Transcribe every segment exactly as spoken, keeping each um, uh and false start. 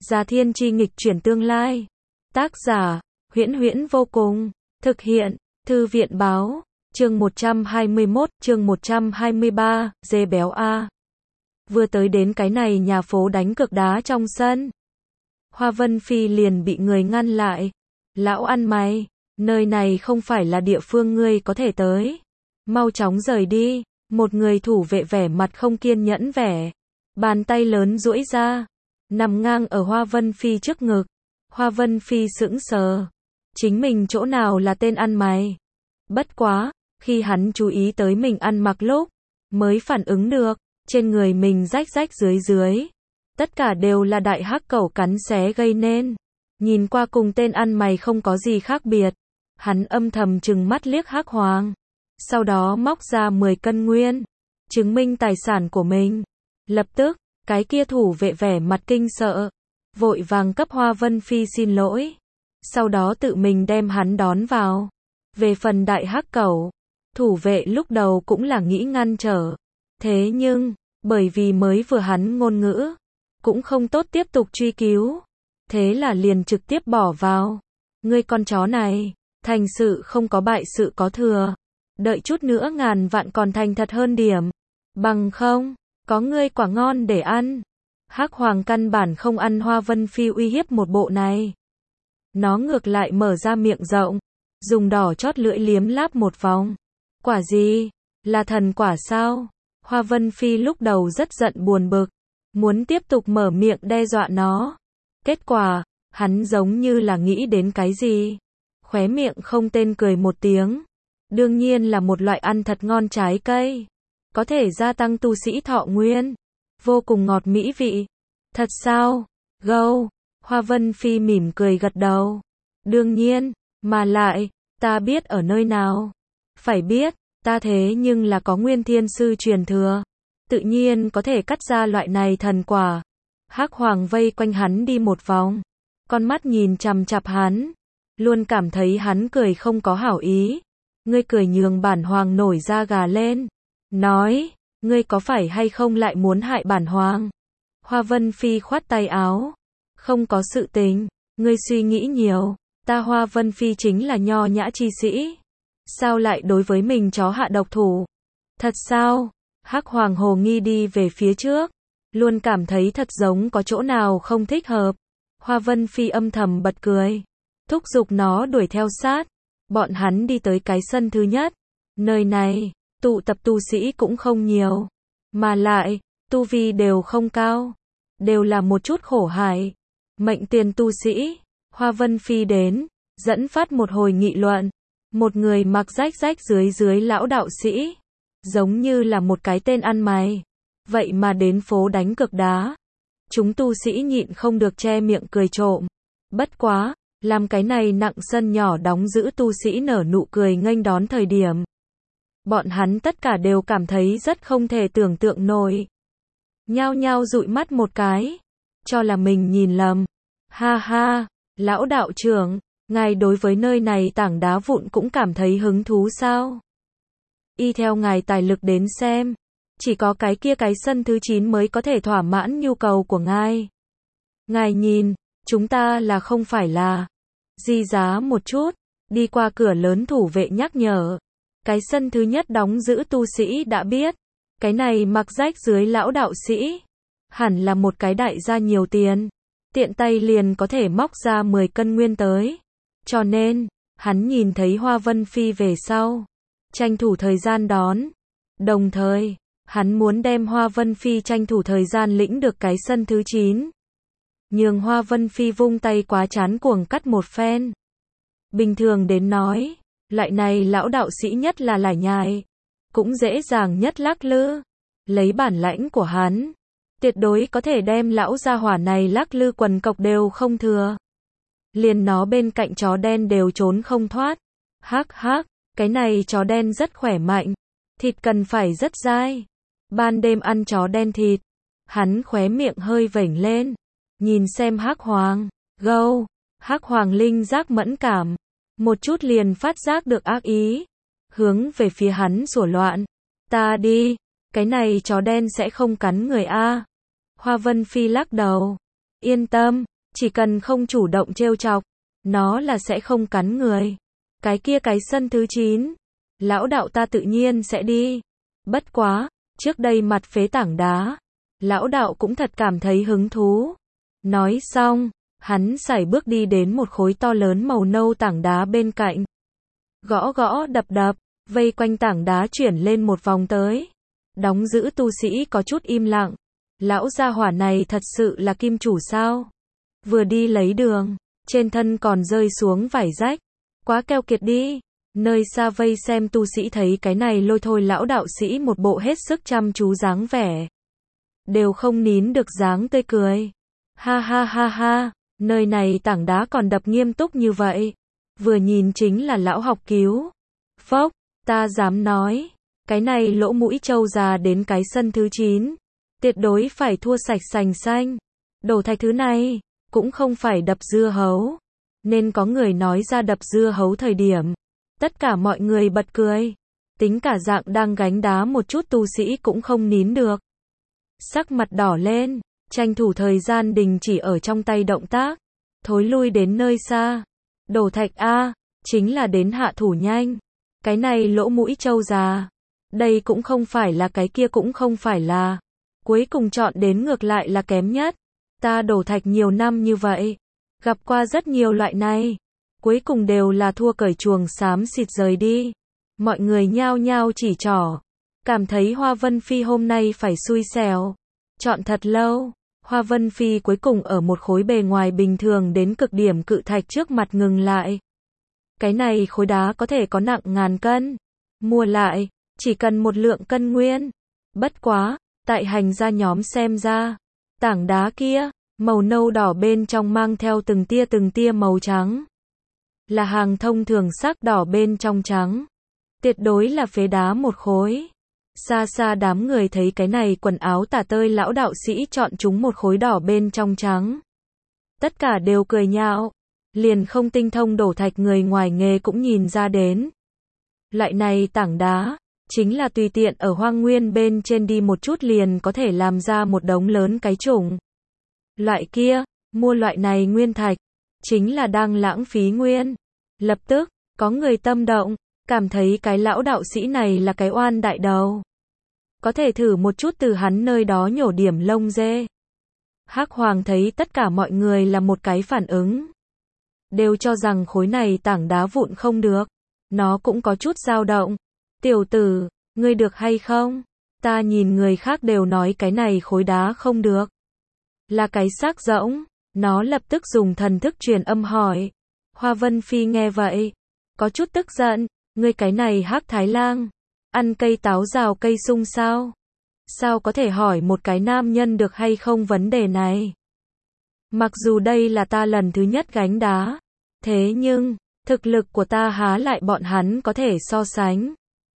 Già Thiên Chi nghịch chuyển tương lai. Tác giả, Huyễn Huyễn vô cùng. Thực hiện, Thư viện báo. Chương một trăm hai mươi mốt, chương một trăm hai mươi ba, dê béo a. Vừa tới đến cái này nhà phố đánh cược đá trong sân. Hoa Vân Phi liền bị người ngăn lại. Lão ăn mày, nơi này không phải là địa phương ngươi có thể tới. Mau chóng rời đi. Một người thủ vệ vẻ mặt không kiên nhẫn vẻ. Bàn tay lớn duỗi ra. Nằm ngang ở Hoa Vân Phi trước ngực. Hoa Vân Phi sững sờ. Chính mình chỗ nào là tên ăn mày. Bất quá, khi hắn chú ý tới mình ăn mặc lúc, mới phản ứng được, trên người mình rách rách dưới dưới. Tất cả đều là đại hắc cẩu cắn xé gây nên. Nhìn qua cùng tên ăn mày không có gì khác biệt. Hắn âm thầm trừng mắt liếc Hắc Hoàng. Sau đó móc ra mười cân nguyên. Chứng minh tài sản của mình. Lập tức, cái kia thủ vệ vẻ mặt kinh sợ. Vội vàng cấp Hoa Vân Phi xin lỗi. Sau đó tự mình đem hắn đón vào. Về phần đại hắc cẩu, thủ vệ lúc đầu cũng là nghĩ ngăn trở. Thế nhưng, bởi vì mới vừa hắn ngôn ngữ, cũng không tốt tiếp tục truy cứu. Thế là liền trực tiếp bỏ vào. Ngươi con chó này, thành sự không có bại sự có thừa. Đợi chút nữa ngàn vạn còn thành thật hơn điểm. Bằng không, có ngươi quả ngon để ăn. Hắc Hoàng căn bản không ăn Hoa Vân Phi uy hiếp một bộ này. Nó ngược lại mở ra miệng rộng, dùng đỏ chót lưỡi liếm láp một vòng. Quả gì? Là thần quả sao? Hoa Vân Phi lúc đầu rất giận buồn bực, muốn tiếp tục mở miệng đe dọa nó. Kết quả, hắn giống như là nghĩ đến cái gì. Khóe miệng không tên cười một tiếng. Đương nhiên là một loại ăn thật ngon trái cây. Có thể gia tăng tu sĩ thọ nguyên. Vô cùng ngọt mỹ vị. Thật sao? Gâu. Hoa Vân Phi mỉm cười gật đầu. Đương nhiên, mà lại, ta biết ở nơi nào. Phải biết, ta thế nhưng là có Nguyên Thiên Sư truyền thừa. Tự nhiên có thể cắt ra loại này thần quả. Hắc Hoàng vây quanh hắn đi một vòng. Con mắt nhìn chằm chằm hắn. Luôn cảm thấy hắn cười không có hảo ý. Ngươi cười nhường bản hoàng nổi da gà lên. Nói, ngươi có phải hay không lại muốn hại bản hoàng? Hoa Vân Phi khoát tay áo. Không có sự tình, ngươi suy nghĩ nhiều. Ta Hoa Vân Phi chính là nho nhã chi sĩ. Sao lại đối với mình chó hạ độc thủ? Thật sao? Hắc Hoàng hồ nghi đi về phía trước. Luôn cảm thấy thật giống có chỗ nào không thích hợp. Hoa Vân Phi âm thầm bật cười. Thúc giục nó đuổi theo sát. Bọn hắn đi tới cái sân thứ nhất. Nơi này, tụ tập tu sĩ cũng không nhiều. Mà lại, tu vi đều không cao. Đều là một chút khổ hại. Mệnh tiền tu sĩ. Hoa Vân Phi đến, dẫn phát một hồi nghị luận. Một người mặc rách rách dưới dưới lão đạo sĩ. Giống như là một cái tên ăn mày. Vậy mà đến phố đánh cược đá. Chúng tu sĩ nhịn không được che miệng cười trộm. Bất quá, làm cái này nặng sân nhỏ đóng giữ tu sĩ nở nụ cười nghênh đón thời điểm. Bọn hắn tất cả đều cảm thấy rất không thể tưởng tượng nổi. Nhao nhao dụi mắt một cái. Cho là mình nhìn lầm. Ha ha, lão đạo trưởng, ngài đối với nơi này tảng đá vụn cũng cảm thấy hứng thú sao? Y theo ngài tài lực đến xem. Chỉ có cái kia cái sân thứ chín mới có thể thỏa mãn nhu cầu của ngài. Ngài nhìn, chúng ta là không phải là di giá một chút. Đi qua cửa lớn thủ vệ nhắc nhở. Cái sân thứ nhất đóng giữ tu sĩ đã biết. Cái này mặc rách dưới lão đạo sĩ. Hẳn là một cái đại gia nhiều tiền. Tiện tay liền có thể móc ra mười cân nguyên tới. Cho nên, hắn nhìn thấy Hoa Vân Phi về sau. Tranh thủ thời gian đón. Đồng thời, hắn muốn đem Hoa Vân Phi tranh thủ thời gian lĩnh được cái sân thứ chín. Nhường Hoa Vân Phi vung tay quá chán cuồng cắt một phen. Bình thường đến nói, loại này lão đạo sĩ nhất là lải nhải. Cũng dễ dàng nhất lắc lư. Lấy bản lãnh của hắn. Tuyệt đối có thể đem lão gia hỏa này lắc lư quần cộc đều không thừa. Liền nó bên cạnh chó đen đều trốn không thoát. Hắc hắc, cái này chó đen rất khỏe mạnh. Thịt cần phải rất dai. Ban đêm ăn chó đen thịt. Hắn khóe miệng hơi vểnh lên. Nhìn xem Hắc Hoàng. Gâu. Hắc Hoàng linh giác mẫn cảm. Một chút liền phát giác được ác ý. Hướng về phía hắn sủa loạn. Ta đi. Cái này chó đen sẽ không cắn người a. Hoa Vân Phi lắc đầu. Yên tâm, chỉ cần không chủ động trêu chọc, nó là sẽ không cắn người. Cái kia cái sân thứ chín, lão đạo ta tự nhiên sẽ đi. Bất quá, trước đây mặt phế tảng đá, lão đạo cũng thật cảm thấy hứng thú. Nói xong, hắn sải bước đi đến một khối to lớn màu nâu tảng đá bên cạnh. Gõ gõ đập đập, vây quanh tảng đá chuyển lên một vòng tới. Đóng giữ tu sĩ có chút im lặng. Lão gia hỏa này thật sự là kim chủ sao? Vừa đi lấy đường, trên thân còn rơi xuống vải rách. Quá keo kiệt đi. Nơi xa vây xem tu sĩ thấy cái này lôi thôi lão đạo sĩ một bộ hết sức chăm chú dáng vẻ. Đều không nín được dáng tươi cười. Ha ha ha ha, nơi này tảng đá còn đập nghiêm túc như vậy. Vừa nhìn chính là lão học cứu. Phốc, ta dám nói, cái này lỗ mũi trâu già đến cái sân thứ chín. Tuyệt đối phải thua sạch sành xanh. Đổ thạch thứ này, cũng không phải đập dưa hấu. Nên có người nói ra đập dưa hấu thời điểm. Tất cả mọi người bật cười. Tính cả dạng đang gánh đá một chút tu sĩ cũng không nín được. Sắc mặt đỏ lên, tranh thủ thời gian đình chỉ ở trong tay động tác. Thối lui đến nơi xa. Đổ thạch A, chính là đến hạ thủ nhanh. Cái này lỗ mũi trâu già. Đây cũng không phải là cái kia cũng không phải là. Cuối cùng chọn đến ngược lại là kém nhất. Ta đổ thạch nhiều năm như vậy. Gặp qua rất nhiều loại này. Cuối cùng đều là thua cởi chuồng xám xịt rời đi. Mọi người nhao nhao chỉ trỏ. Cảm thấy Hoa Vân Phi hôm nay phải xui xẻo. Chọn thật lâu. Hoa Vân Phi cuối cùng ở một khối bề ngoài bình thường đến cực điểm cự thạch trước mặt ngừng lại. Cái này khối đá có thể có nặng ngàn cân. Mua lại, chỉ cần một lượng cân nguyên. Bất quá, tại hành gia nhóm xem ra. Tảng đá kia, màu nâu đỏ bên trong mang theo từng tia từng tia màu trắng. Là hàng thông thường sắc đỏ bên trong trắng. Tuyệt đối là phế đá một khối. Xa xa đám người thấy cái này quần áo tả tơi lão đạo sĩ chọn chúng một khối đỏ bên trong trắng. Tất cả đều cười nhạo. Liền không tinh thông đổ thạch người ngoài nghề cũng nhìn ra đến. Loại này tảng đá, chính là tùy tiện ở hoang nguyên bên trên đi một chút liền có thể làm ra một đống lớn cái chủng. Loại kia, mua loại này nguyên thạch, chính là đang lãng phí nguyên. Lập tức, có người tâm động, cảm thấy cái lão đạo sĩ này là cái oan đại đầu. Có thể thử một chút từ hắn nơi đó nhổ điểm lông dê. Hắc Hoàng thấy tất cả mọi người là một cái phản ứng. Đều cho rằng khối này tảng đá vụn không được. Nó cũng có chút dao động. Tiểu tử, ngươi được hay không? Ta nhìn người khác đều nói cái này khối đá không được. Là cái xác rỗng. Nó lập tức dùng thần thức truyền âm hỏi. Hoa Vân Phi nghe vậy. Có chút tức giận. Ngươi cái này Hắc Thái Lang. Ăn cây táo rào cây sung sao? Sao có thể hỏi một cái nam nhân được hay không vấn đề này? Mặc dù đây là ta lần thứ nhất gánh đá. Thế nhưng, thực lực của ta há lại bọn hắn có thể so sánh.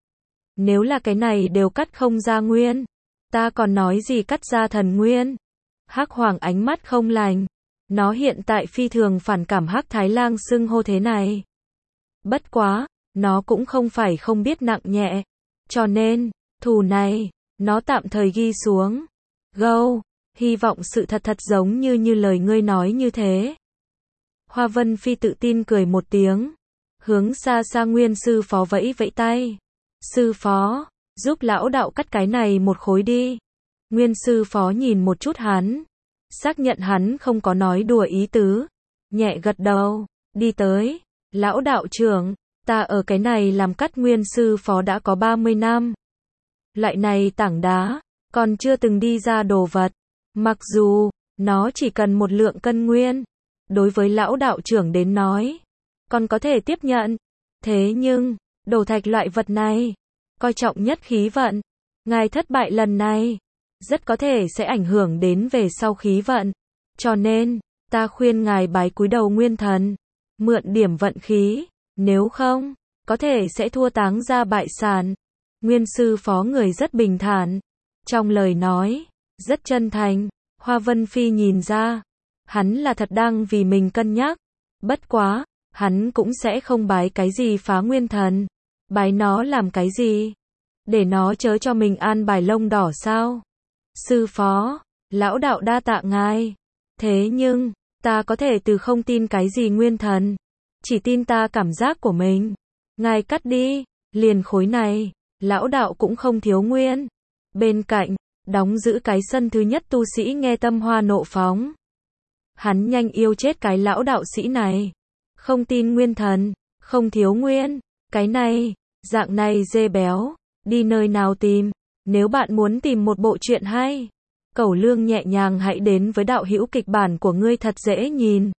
Nếu là cái này đều cắt không ra nguyên. Ta còn nói gì cắt ra thần nguyên. Hắc Hoàng ánh mắt không lành. Nó hiện tại phi thường phản cảm Hắc Thái Lang xưng hô thế này. Bất quá, nó cũng không phải không biết nặng nhẹ. Cho nên, thù này, nó tạm thời ghi xuống. Gâu, hy vọng sự thật thật giống như như lời ngươi nói như thế. Hoa Vân Phi tự tin cười một tiếng. Hướng xa xa Nguyên sư phó vẫy vẫy tay. Sư phó, giúp lão đạo cắt cái này một khối đi. Nguyên sư phó nhìn một chút hắn. Xác nhận hắn không có nói đùa ý tứ. Nhẹ gật đầu, đi tới. Lão đạo trưởng, ta ở cái này làm cắt Nguyên sư phó đã có ba mươi năm. Loại này tảng đá, còn chưa từng đi ra đồ vật. Mặc dù, nó chỉ cần một lượng cân nguyên. Đối với lão đạo trưởng đến nói, còn có thể tiếp nhận. Thế nhưng, đổ thạch loại vật này, coi trọng nhất khí vận. Ngài thất bại lần này, rất có thể sẽ ảnh hưởng đến về sau khí vận. Cho nên, ta khuyên ngài bái cúi đầu nguyên thần, mượn điểm vận khí, nếu không, có thể sẽ thua táng ra bại sản. Nguyên sư phó người rất bình thản, trong lời nói, rất chân thành. Hoa Vân Phi nhìn ra, hắn là thật đang vì mình cân nhắc. Bất quá, hắn cũng sẽ không bái cái gì phá nguyên thần. Bái nó làm cái gì? Để nó chớ cho mình an bài lông đỏ sao? Sư phó, lão đạo đa tạ ngài. Thế nhưng, Ta có thể từ không tin cái gì nguyên thần. Chỉ tin ta cảm giác của mình. Ngài cắt đi. Liền khối này. Lão đạo cũng không thiếu nguyên. Bên cạnh, đóng giữ cái sân thứ nhất tu sĩ nghe tâm hoa nộ phóng. Hắn nhanh yêu chết cái lão đạo sĩ này. Không tin nguyên thần. Không thiếu nguyên. Cái này, dạng này dê béo. Đi nơi nào tìm. Nếu bạn muốn tìm một bộ truyện hay, Cẩu Lương nhẹ nhàng hãy đến với đạo hữu kịch bản của ngươi thật dễ nhìn.